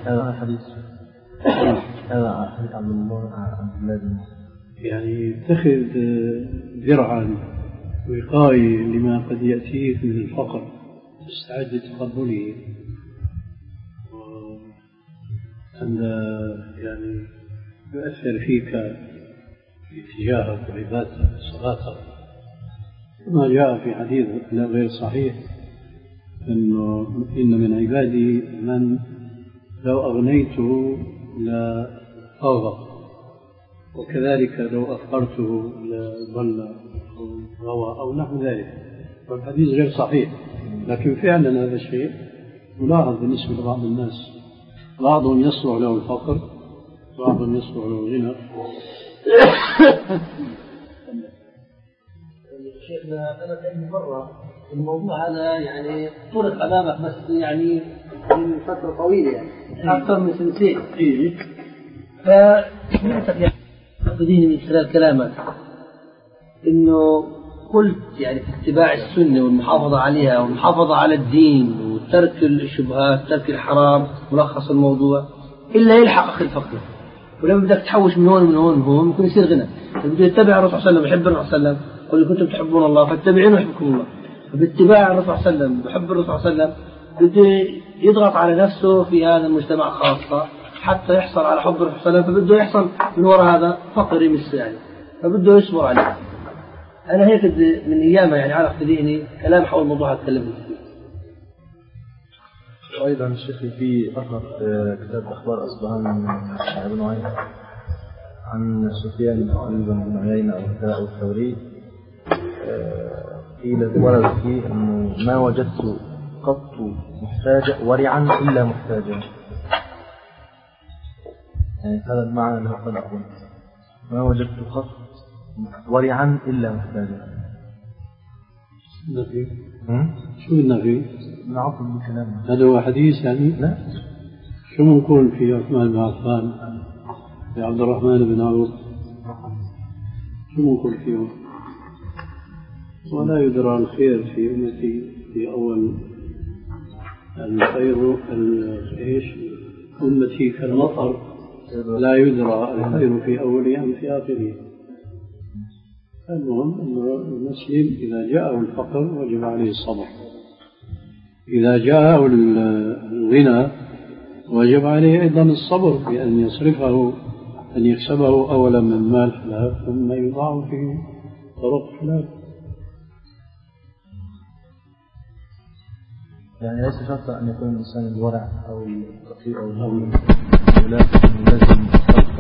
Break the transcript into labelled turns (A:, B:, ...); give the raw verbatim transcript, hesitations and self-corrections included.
A: هذا حديث هذا حديث عبد الله عبد الله بن
B: يعني اتخذ درعا وقاية لما قد يأتيك من الفقر تستعد لتقبله، وأن يعني يؤثر فيك في اتجاهك وعبادتك وصلاتك، كما جاء في حديث لا غير صحيح أنه إن من عبادي من لو أغنيته لأغضب، وكذلك لو أفقرته لضل أو غوى أو نحو ذلك. والحديث غير صحيح، لكن فعلا هذا الشيء ملاحظ بالنسبة لبعض الناس، بعضهم يصلح له الفقر، بعضهم يصلح له الغنى.
C: شيخنا أنا كأني مرة الموضوع هذا يعني طرق أمامك بس يعني من فترة طويلة يعني أكثر من سنتين. فسمعتك يعني تقصديني من خلال كلامك إنه قلت يعني في اتباع السنة والمحافظة عليها والمحافظة على الدين وترك الشبهات ترك الحرام ملخص الموضوع إلا يلحق أخي الفقر. ولما بدك تحوش من هون ومن هون وهون ممكن يصير غنى. بده يتبع الرسول صلى الله عليه وسلم يحب الرسول صلى الله عليه وسلم قل إن كنتم تحبون الله فاتبعوني يحبكم الله. فباتباع الرسول صلى الله عليه وسلم بحب الرسول صلى الله عليه وسلم بده يضغط على نفسه في هذا المجتمع خاصة حتى يحصل على حب الرسول صلى الله عليه وسلم، فبده يحصل من وراء هذا فقر يمس يعني، فبده يصبر عليه. أنا هيك من أيامها يعني عرفت ذهني كلام حول الموضوع هتكلم فيه.
A: وأيضا الشيخ في أثر كتاب أخبار أصبهان بن عيينة عن سفيان بن عيينة أو الثوري قيل ورد فيه أنه ما وجدت قط محتاجا ورعا إلا محتاجا، يعني هذا المعنى اللي قد أقول ما وجدت قط ورعا إلا محتاجا.
B: النفي شو النفي؟
A: نعطل بكلام
B: هذا هو حديث يعني؟
A: لا.
B: شو بنقول في عثمان بن عفان في عبد الرحمن بن عوف؟ شو بنقول فيهم؟ ولا يدرى الخير في أمتي في أول الخير ايش أمتي كالمطر لا يدرى الخير في أوله أم في آخره. المهم أن المسلم إذا جاءه الفقر وجب عليه الصبر، إذا جاءه الغنى وجب عليه أيضا الصبر بأن يصرفه أن يكسبه أولا من مال حلال ثم يضاع في طرق حلال.
A: يعني ليس شرط أن يكون الإنسان الورع أو الرقيق أو الهوي، ولكن لازم